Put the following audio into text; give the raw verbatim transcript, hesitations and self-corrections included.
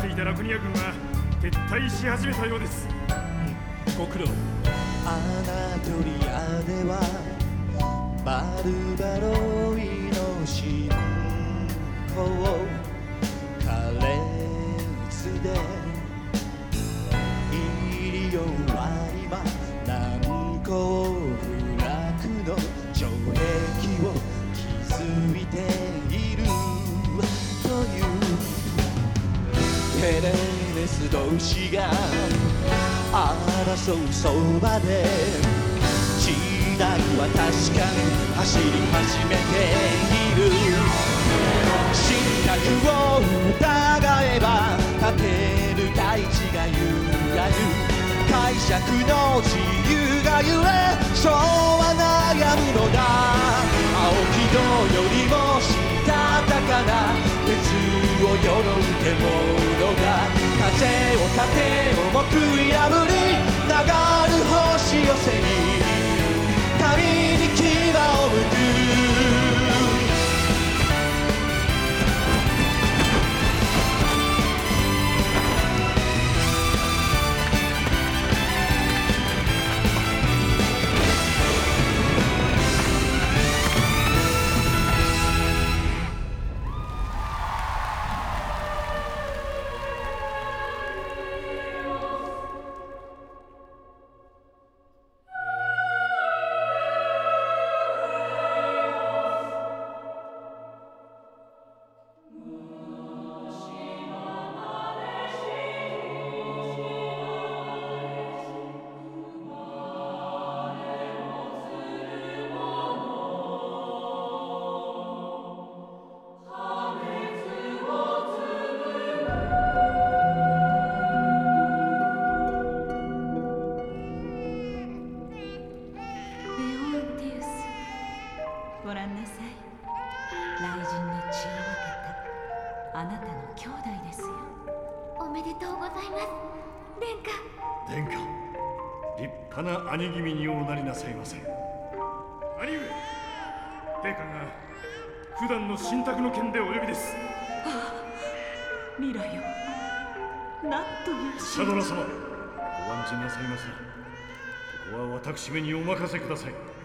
っていたラクニア軍は撤退し始めたようです。 ご苦労。 アナトリアではバルバロイの信仰カレーツでイリオワリマ南高フラクの城壁を築いているというヘレネス同士が争うそばで時代は確かに走り始めている。信託を疑えば立てる大地が揺らぐ。解釈の自由がゆえそうは悩むのだ。青木戸よりもしたたかな鉄を鎧ってものが風を盾を木い破り流る星寄せに旅に牙を向く。 ご覧なさい。雷神の血を分けたあなたの兄弟ですよ。 おめでとうございます殿下。 殿下、立派な兄君におなりなさいませ。兄上、陛下が普段の信託の件でお呼びです。 ああ、ミラよ、なんというシャドラ様、ご安心なさいませ。ここは私めにお任せください。